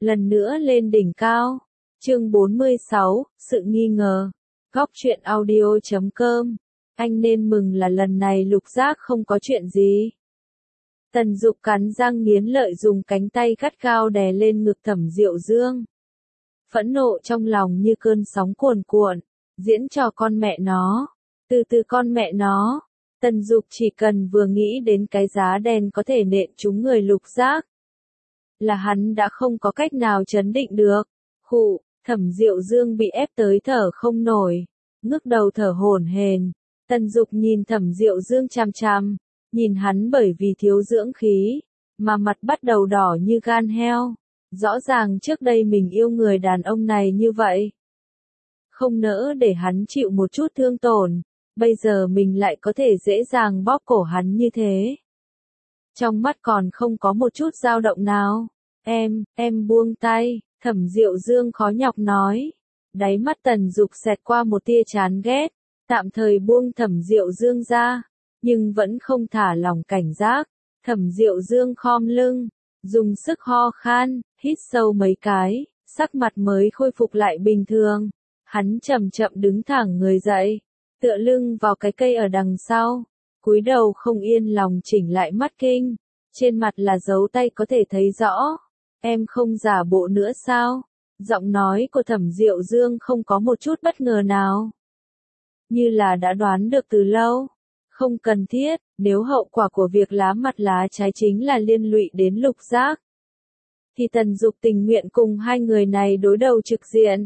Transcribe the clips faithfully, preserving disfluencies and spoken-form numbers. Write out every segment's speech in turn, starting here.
lần nữa lên đỉnh cao. Chương bốn mươi sáu, sự nghi ngờ. Góc truyện audio chấm com. Anh nên mừng là lần này Lục Giác không có chuyện gì. Tần Dục cắn răng nghiến lợi dùng cánh tay gắt gao đè lên ngực Thẩm Diệu Dương. Phẫn nộ trong lòng như cơn sóng cuồn cuộn, diễn trò con mẹ nó, từ từ con mẹ nó. Tần Dục chỉ cần vừa nghĩ đến cái giá đen có thể nện trúng người Lục Giác, là hắn đã không có cách nào trấn định được. Khụ, Thẩm Diệu Dương bị ép tới thở không nổi, ngước đầu thở hổn hển. Tần Dục nhìn Thẩm Diệu Dương chằm chằm, nhìn hắn bởi vì thiếu dưỡng khí, mà mặt bắt đầu đỏ như gan heo. Rõ ràng trước đây mình yêu người đàn ông này như vậy, không nỡ để hắn chịu một chút thương tổn, bây giờ mình lại có thể dễ dàng bóp cổ hắn như thế. Trong mắt còn không có một chút dao động nào. Em, em buông tay, Thẩm Diệu Dương khó nhọc nói. Đáy mắt Tần Dục xẹt qua một tia chán ghét, tạm thời buông Thẩm Diệu Dương ra, nhưng vẫn không thả lỏng cảnh giác. Thẩm Diệu Dương khom lưng, dùng sức ho khan, hít sâu mấy cái, sắc mặt mới khôi phục lại bình thường. Hắn chậm chậm đứng thẳng người dậy, tựa lưng vào cái cây ở đằng sau, cúi đầu không yên lòng chỉnh lại mắt kinh, trên mặt là dấu tay có thể thấy rõ. Em không giả bộ nữa sao? Giọng nói của Thẩm Diệu Dương không có một chút bất ngờ nào, như là đã đoán được từ lâu. Không cần thiết, nếu hậu quả của việc lá mặt lá trái chính là liên lụy đến Lục Giác, thì Tần Dục tình nguyện cùng hai người này đối đầu trực diện.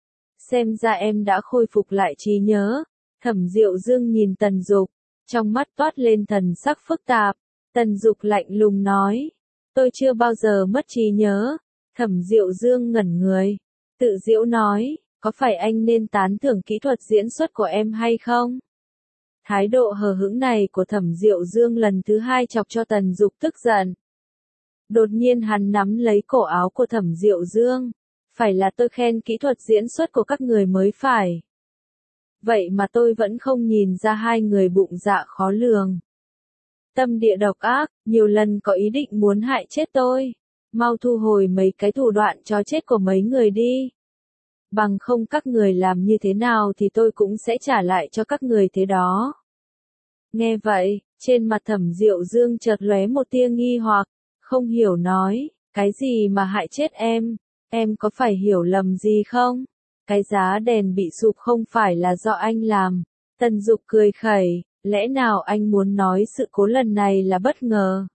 Xem ra em đã khôi phục lại trí nhớ. Thẩm Diệu Dương nhìn Tần Dục, trong mắt toát lên thần sắc phức tạp. Tần Dục lạnh lùng nói, tôi chưa bao giờ mất trí nhớ. Thẩm Diệu Dương ngẩn người, tự giễu nói, có phải anh nên tán thưởng kỹ thuật diễn xuất của em hay không? Thái độ hờ hững này của Thẩm Diệu Dương lần thứ hai chọc cho Tần Dục tức giận. Đột nhiên hắn nắm lấy cổ áo của Thẩm Diệu Dương, phải là tôi khen kỹ thuật diễn xuất của các người mới phải. Vậy mà tôi vẫn không nhìn ra hai người bụng dạ khó lường, tâm địa độc ác, nhiều lần có ý định muốn hại chết tôi. Mau thu hồi mấy cái thủ đoạn chó chết của mấy người đi. Bằng không các người làm như thế nào thì tôi cũng sẽ trả lại cho các người thế đó. Nghe vậy, trên mặt Thẩm Diệu Dương chợt lóe một tia nghi hoặc, không hiểu nói, cái gì mà hại chết em, em có phải hiểu lầm gì không? Cái giá đèn bị sụp không phải là do anh làm. Tần Dục cười khẩy, lẽ nào anh muốn nói sự cố lần này là bất ngờ?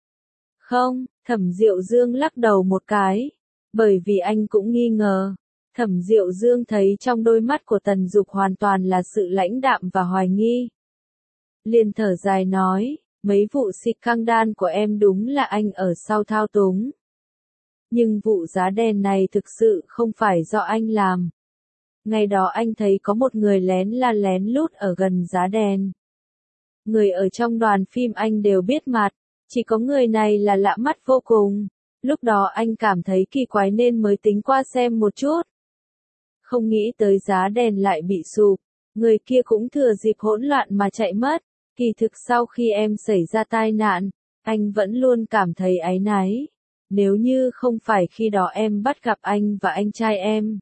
Không, Thẩm Diệu Dương lắc đầu một cái, bởi vì anh cũng nghi ngờ. Thẩm Diệu Dương thấy trong đôi mắt của Tần Dục hoàn toàn là sự lãnh đạm và hoài nghi. Liền thở dài nói, mấy vụ xịt căng đan của em đúng là anh ở sau thao túng. Nhưng vụ giá đèn này thực sự không phải do anh làm. Ngày đó anh thấy có một người lén la lén lút ở gần giá đèn. Người ở trong đoàn phim anh đều biết mặt, chỉ có người này là lạ mắt vô cùng. Lúc đó anh cảm thấy kỳ quái nên mới tính qua xem một chút. Không nghĩ tới giá đèn lại bị sụp, người kia cũng thừa dịp hỗn loạn mà chạy mất. Kỳ thực sau khi em xảy ra tai nạn, anh vẫn luôn cảm thấy áy náy. Nếu như không phải khi đó em bắt gặp anh và anh trai em,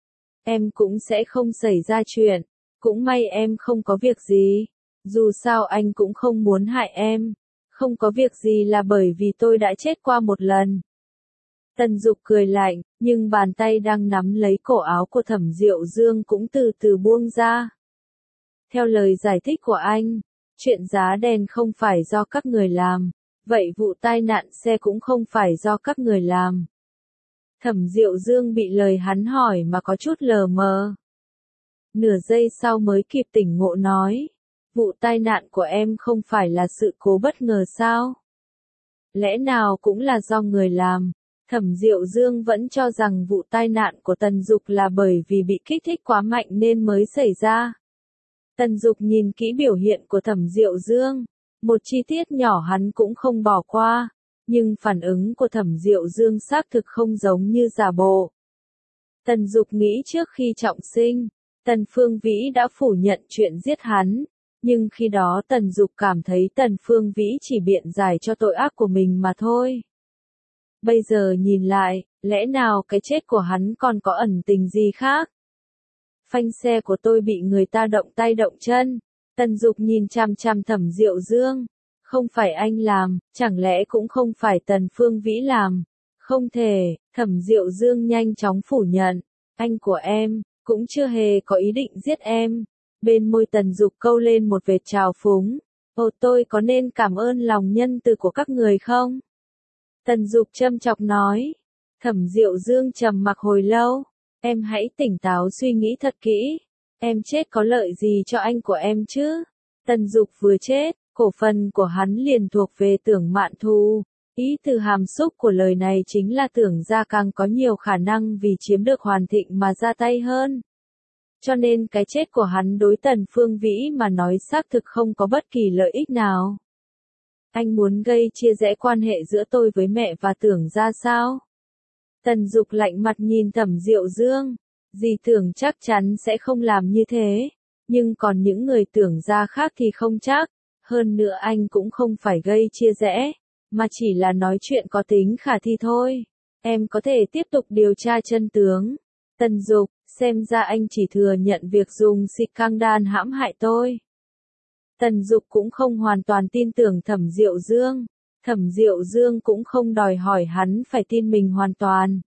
em cũng sẽ không xảy ra chuyện. Cũng may em không có việc gì. Dù sao anh cũng không muốn hại em. Không có việc gì là bởi vì tôi đã chết qua một lần. Tần Dục cười lạnh, nhưng bàn tay đang nắm lấy cổ áo của Thẩm Diệu Dương cũng từ từ buông ra. Theo lời giải thích của anh, chuyện giá đèn không phải do các người làm, vậy vụ tai nạn xe cũng không phải do các người làm. Thẩm Diệu Dương bị lời hắn hỏi mà có chút lờ mờ. Nửa giây sau mới kịp tỉnh ngộ nói, vụ tai nạn của em không phải là sự cố bất ngờ sao? Lẽ nào cũng là do người làm? Thẩm Diệu Dương vẫn cho rằng vụ tai nạn của Tần Dục là bởi vì bị kích thích quá mạnh nên mới xảy ra. Tần Dục nhìn kỹ biểu hiện của Thẩm Diệu Dương, một chi tiết nhỏ hắn cũng không bỏ qua, nhưng phản ứng của Thẩm Diệu Dương xác thực không giống như giả bộ. Tần Dục nghĩ trước khi trọng sinh, Tần Phương Vĩ đã phủ nhận chuyện giết hắn, nhưng khi đó Tần Dục cảm thấy Tần Phương Vĩ chỉ biện giải cho tội ác của mình mà thôi. Bây giờ nhìn lại, Lẽ nào cái chết của hắn còn có ẩn tình gì khác? Phanh xe của tôi bị người ta động tay động chân. Tần Dục nhìn chằm chằm Thẩm Diệu Dương. Không phải anh làm, chẳng lẽ cũng không phải Tần Phương Vĩ làm? Không thể, Thẩm Diệu Dương nhanh chóng phủ nhận. Anh của em, cũng chưa hề có ý định giết em. Bên môi Tần Dục câu lên một vệt trào phúng. Ồ, tôi có nên cảm ơn lòng nhân từ của các người không? Tần Dục châm chọc nói. Thẩm Diệu Dương trầm mặc hồi lâu. Em hãy tỉnh táo suy nghĩ thật kỹ. Em chết có lợi gì cho anh của em chứ? Tần Dục vừa chết, cổ phần của hắn liền thuộc về Tưởng Mạn Thu. Ý từ hàm xúc của lời này chính là Tưởng gia càng có nhiều khả năng vì chiếm được Hoàn Thịnh mà ra tay hơn. Cho nên cái chết của hắn đối Tần Phương Vĩ mà nói xác thực không có bất kỳ lợi ích nào. Anh muốn gây chia rẽ quan hệ giữa tôi với mẹ và Tưởng gia sao? Tần Dục lạnh mặt nhìn Thẩm Diệu Dương. Dì Tưởng chắc chắn sẽ không làm như thế. Nhưng còn những người Tưởng gia khác thì không chắc. Hơn nữa anh cũng không phải gây chia rẽ, mà chỉ là nói chuyện có tính khả thi thôi. Em có thể tiếp tục điều tra chân tướng. Tần Dục, xem ra anh chỉ thừa nhận việc dùng xịt căng đan hãm hại tôi. Tần Dục cũng không hoàn toàn tin tưởng Thẩm Diệu Dương. Thẩm Diệu Dương cũng không đòi hỏi hắn phải tin mình hoàn toàn.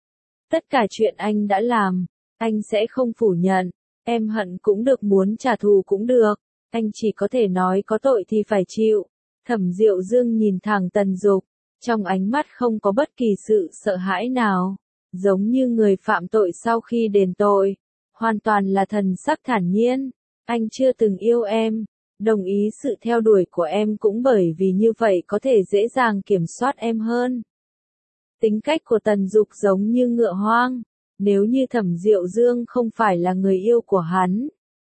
Tất cả chuyện anh đã làm, anh sẽ không phủ nhận. Em hận cũng được, muốn trả thù cũng được. Anh chỉ có thể nói có tội thì phải chịu. Thẩm Diệu Dương nhìn thẳng Tần Dục, trong ánh mắt không có bất kỳ sự sợ hãi nào, giống như người phạm tội sau khi đền tội, hoàn toàn là thần sắc thản nhiên. Anh chưa từng yêu em, đồng ý sự theo đuổi của em cũng bởi vì như vậy có thể dễ dàng kiểm soát em hơn. Tính cách của Tần Dục giống như ngựa hoang, nếu như Thẩm Diệu Dương không phải là người yêu của hắn,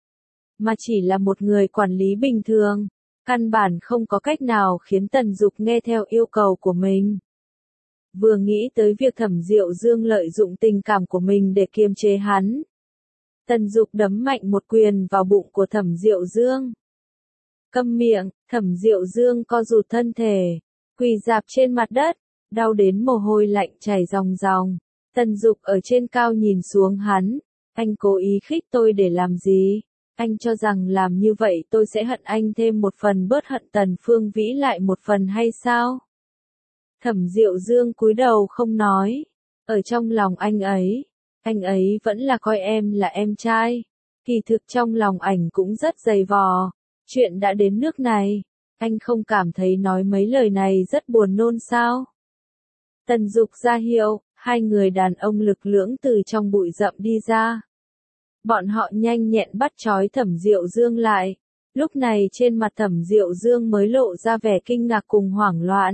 mà chỉ là một người quản lý bình thường, căn bản không có cách nào khiến Tần Dục nghe theo yêu cầu của mình. Vừa nghĩ tới việc Thẩm Diệu Dương lợi dụng tình cảm của mình để kiềm chế hắn, Tần Dục đấm mạnh một quyền vào bụng của Thẩm Diệu Dương. Câm miệng, Thẩm Diệu Dương co rụt thân thể, quỳ rạp trên mặt đất, đau đến mồ hôi lạnh chảy ròng ròng. Tần Dục ở trên cao nhìn xuống hắn, anh cố ý khích tôi để làm gì? Anh cho rằng làm như vậy tôi sẽ hận anh thêm một phần, bớt hận Tần Phương Vĩ lại một phần hay sao? Thẩm Diệu Dương cúi đầu không nói. Ở trong lòng anh ấy, anh ấy vẫn là coi em là em trai. Kỳ thực trong lòng ảnh cũng rất dày vò. Chuyện đã đến nước này, anh không cảm thấy nói mấy lời này rất buồn nôn sao? Tần Dục ra hiệu, hai người đàn ông lực lưỡng từ trong bụi rậm đi ra. Bọn họ nhanh nhẹn bắt trói Thẩm Diệu Dương lại. Lúc này trên mặt Thẩm Diệu Dương mới lộ ra vẻ kinh ngạc cùng hoảng loạn.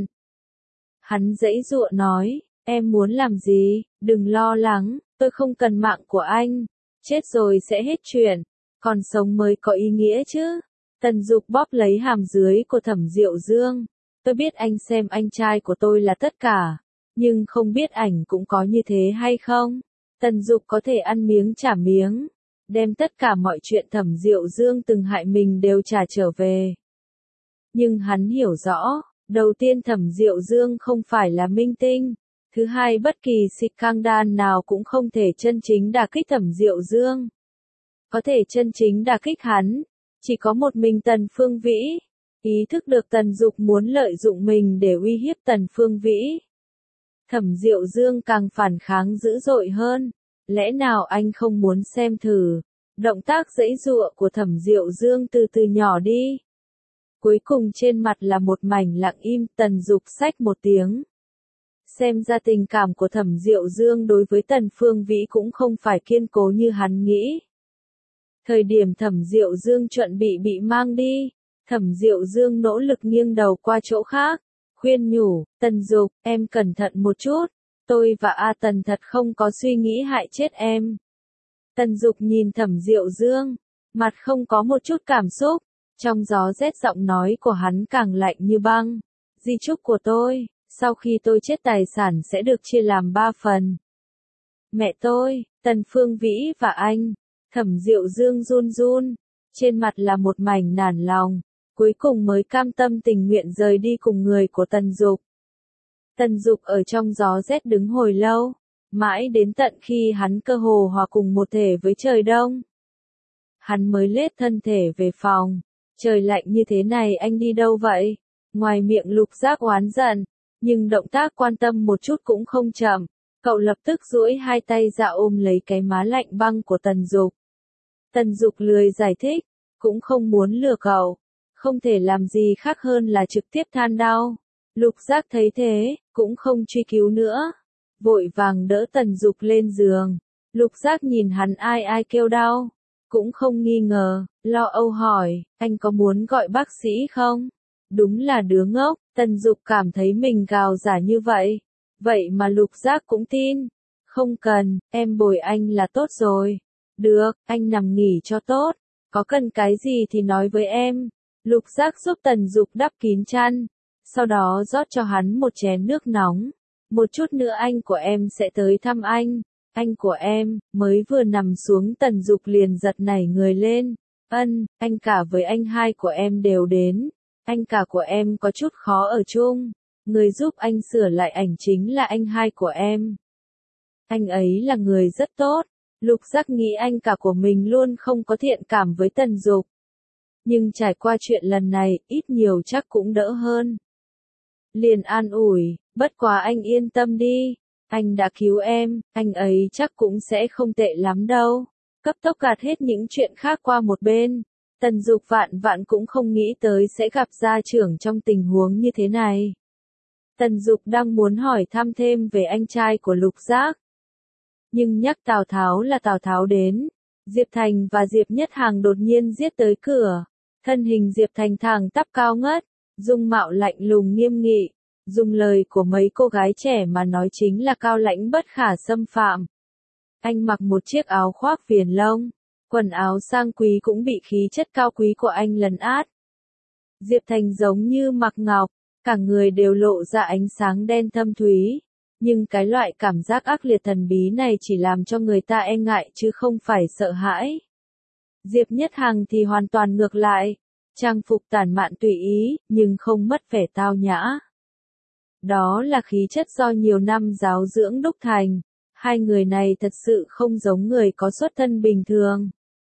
Hắn giãy giụa nói, em muốn làm gì, đừng lo lắng, tôi không cần mạng của anh. Chết rồi sẽ hết chuyện, còn sống mới có ý nghĩa chứ. Tần Dục bóp lấy hàm dưới của Thẩm Diệu Dương. Tôi biết anh xem anh trai của tôi là tất cả, nhưng không biết ảnh cũng có như thế hay không. Tần Dục có thể ăn miếng trả miếng, đem tất cả mọi chuyện Thẩm Diệu Dương từng hại mình đều trả trở về. Nhưng hắn hiểu rõ, đầu tiên Thẩm Diệu Dương không phải là minh tinh, thứ hai bất kỳ xịt căng đan nào cũng không thể chân chính đả kích Thẩm Diệu Dương. Có thể chân chính đả kích hắn, chỉ có một mình Tần Phương Vĩ. Ý thức được Tần Dục muốn lợi dụng mình để uy hiếp Tần Phương Vĩ, Thẩm Diệu Dương càng phản kháng dữ dội hơn. Lẽ nào anh không muốn xem thử? Động tác giãy giụa của Thẩm Diệu Dương từ từ nhỏ đi. Cuối cùng trên mặt là một mảnh lặng im. Tần Dục xách một tiếng. Xem ra tình cảm của Thẩm Diệu Dương đối với Tần Phương Vĩ cũng không phải kiên cố như hắn nghĩ. Thời điểm Thẩm Diệu Dương chuẩn bị bị mang đi, Thẩm Diệu Dương nỗ lực nghiêng đầu qua chỗ khác, khuyên nhủ, Tần Dục, em cẩn thận một chút, tôi và A Tần thật không có suy nghĩ hại chết em. Tần Dục nhìn Thẩm Diệu Dương, mặt không có một chút cảm xúc, trong gió rét giọng nói của hắn càng lạnh như băng. Di chúc của tôi, sau khi tôi chết tài sản sẽ được chia làm ba phần. Mẹ tôi, Tần Phương Vĩ và anh. Thẩm Diệu Dương run run, trên mặt là một mảnh nản lòng, cuối cùng mới cam tâm tình nguyện rời đi cùng người của Tần Dục. Tần Dục ở trong gió rét đứng hồi lâu, Mãi đến tận khi hắn cơ hồ hòa cùng một thể với trời đông, hắn mới lết thân thể về phòng. Trời lạnh như thế này anh đi đâu vậy? Ngoài miệng Lục Giác oán giận, nhưng động tác quan tâm một chút cũng không chậm. Cậu lập tức duỗi hai tay ra ôm lấy cái má lạnh băng của Tần Dục. Tần Dục lười giải thích, cũng không muốn lừa cậu. Không thể làm gì khác hơn là trực tiếp than đau. Lục Giác thấy thế, cũng không truy cứu nữa. Vội vàng đỡ Tần Dục lên giường. Lục Giác nhìn hắn ai ai kêu đau. Cũng không nghi ngờ, lo âu hỏi, anh có muốn gọi bác sĩ không? Đúng là đứa ngốc, Tần Dục cảm thấy mình gào giả như vậy. Vậy mà Lục Giác cũng tin. Không cần, em bồi anh là tốt rồi. Được, anh nằm nghỉ cho tốt. Có cần cái gì thì nói với em. Lục Giác giúp Tần Dục đắp kín chăn. Sau đó rót cho hắn một chén nước nóng. Một chút nữa anh của em sẽ tới thăm anh. Anh của em, mới vừa nằm xuống Tần Dục liền giật nảy người lên. Ân, anh cả với anh hai của em đều đến. Anh cả của em có chút khó ở chung. Người giúp anh sửa lại ảnh chính là anh hai của em. Anh ấy là người rất tốt. Lục Giác nghĩ anh cả của mình luôn không có thiện cảm với Tần Dục. Nhưng trải qua chuyện lần này, ít nhiều chắc cũng đỡ hơn. Liền an ủi, bất quá anh yên tâm đi. Anh đã cứu em, anh ấy chắc cũng sẽ không tệ lắm đâu. Cấp tốc gạt hết những chuyện khác qua một bên. Tần Dục vạn vạn cũng không nghĩ tới sẽ gặp gia trưởng trong tình huống như thế này. Tần Dục đang muốn hỏi thăm thêm về anh trai của Lục Giác. Nhưng nhắc Tào Tháo là Tào Tháo đến. Diệp Thành và Diệp Nhất Hằng đột nhiên giết tới cửa. Thân hình Diệp Thành thẳng tắp cao ngất, dung mạo lạnh lùng nghiêm nghị. Dùng lời của mấy cô gái trẻ mà nói chính là cao lãnh bất khả xâm phạm. Anh mặc một chiếc áo khoác viền lông, quần áo sang quý cũng bị khí chất cao quý của anh lấn át. Diệp Thành giống như mặc ngọc, cả người đều lộ ra ánh sáng đen thâm thúy. Nhưng cái loại cảm giác ác liệt thần bí này chỉ làm cho người ta e ngại chứ không phải sợ hãi. Diệp Nhất Hằng thì hoàn toàn ngược lại, trang phục tản mạn tùy ý, nhưng không mất vẻ tao nhã. Đó là khí chất do nhiều năm giáo dưỡng đúc thành. Hai người này thật sự không giống người có xuất thân bình thường.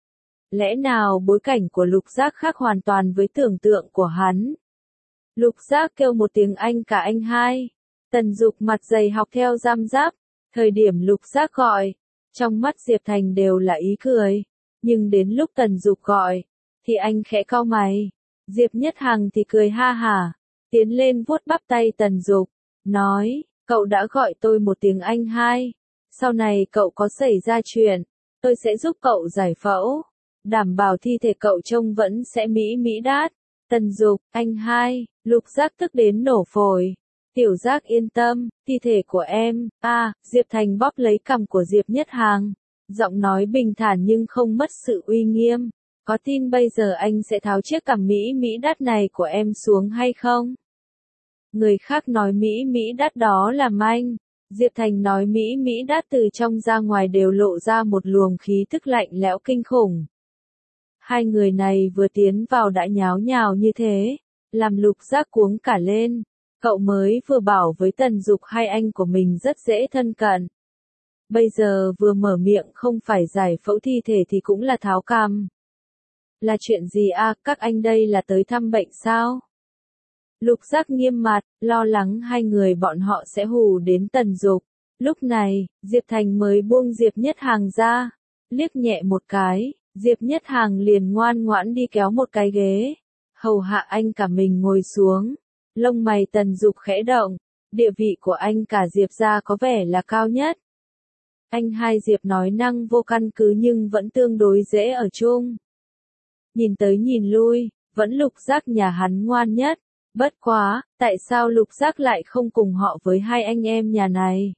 Lẽ nào bối cảnh của Lục Giác khác hoàn toàn với tưởng tượng của hắn? Lục Giác kêu một tiếng anh cả anh hai. Tần Dục mặt dày học theo giam giáp. Thời điểm Lục Giác gọi, trong mắt Diệp Thành đều là ý cười. Nhưng đến lúc Tần Dục gọi, thì anh khẽ cau mày. Diệp Nhất Hằng thì cười ha hả, tiến lên vuốt bắp tay Tần Dục, nói, cậu đã gọi tôi một tiếng anh hai. Sau này cậu có xảy ra chuyện, tôi sẽ giúp cậu giải phẫu. Đảm bảo thi thể cậu trông vẫn sẽ mỹ mỹ đát. Tần Dục, anh hai, Lục Giác tức đến nổ phổi. Tiểu Giác yên tâm, thi thể của em, a à, Diệp Thành bóp lấy cằm của Diệp Nhất Hằng. Giọng nói bình thản nhưng không mất sự uy nghiêm. Có tin bây giờ anh sẽ tháo chiếc cằm mỹ mỹ đắt này của em xuống hay không? Người khác nói mỹ mỹ đắt đó là manh. Diệp Thành nói mỹ mỹ đắt từ trong ra ngoài đều lộ ra một luồng khí tức lạnh lẽo kinh khủng. Hai người này vừa tiến vào đã nháo nhào như thế, làm Lục Giác cuống cả lên. Cậu mới vừa bảo với Tần Dục hai anh của mình rất dễ thân cận. Bây giờ vừa mở miệng không phải giải phẫu thi thể thì cũng là tháo cằm. Là chuyện gì à, các anh đây là tới thăm bệnh sao? Lục Giác nghiêm mặt, lo lắng hai người bọn họ sẽ hù đến Tần Dục. Lúc này, Diệp Thành mới buông Diệp Nhất Hằng ra, liếc nhẹ một cái, Diệp Nhất Hằng liền ngoan ngoãn đi kéo một cái ghế, hầu hạ anh cả mình ngồi xuống. Lông mày Tần Dục khẽ động, địa vị của anh cả Diệp gia có vẻ là cao nhất. Anh hai Diệp nói năng vô căn cứ nhưng vẫn tương đối dễ ở chung. Nhìn tới nhìn lui, vẫn Lục Giác nhà hắn ngoan nhất. Bất quá, tại sao Lục Giác lại không cùng họ với hai anh em nhà này?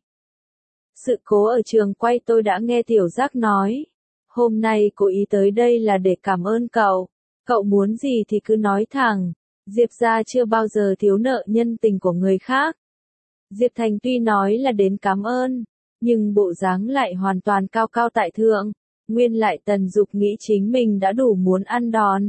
Sự cố ở trường quay tôi đã nghe Tiểu Giác nói. Hôm nay cố ý tới đây là để cảm ơn cậu. Cậu muốn gì thì cứ nói thẳng. Diệp gia chưa bao giờ thiếu nợ nhân tình của người khác. Diệp Thành tuy nói là đến cảm ơn, nhưng bộ dáng lại hoàn toàn cao cao tại thượng. Nguyên lại Tần Dục nghĩ chính mình đã đủ muốn ăn đòn.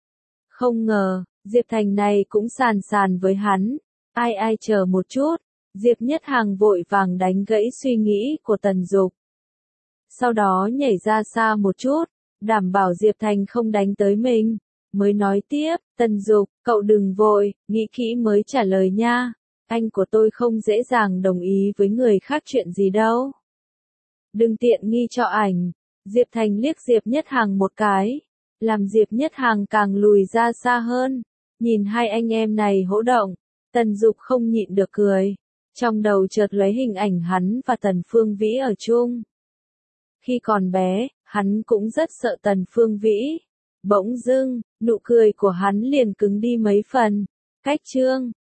Không ngờ, Diệp Thành này cũng sàn sàn với hắn. Ai ai chờ một chút, Diệp Nhất Hằng vội vàng đánh gãy suy nghĩ của Tần Dục. Sau đó nhảy ra xa một chút, đảm bảo Diệp Thành không đánh tới mình, mới nói tiếp, Tần Dục, cậu đừng vội, nghĩ kỹ mới trả lời nha. Anh của tôi không dễ dàng đồng ý với người khác chuyện gì đâu. Đừng tiện nghi cho ảnh. Diệp Thành liếc Diệp Nhất Hằng một cái, làm Diệp Nhất Hằng càng lùi ra xa hơn. Nhìn hai anh em này hỗn động, Tần Dục không nhịn được cười. Trong đầu chợt lóe hình ảnh hắn và Tần Phương Vĩ ở chung. Khi còn bé, hắn cũng rất sợ Tần Phương Vĩ. Bỗng dưng, nụ cười của hắn liền cứng đi mấy phần. Cách chương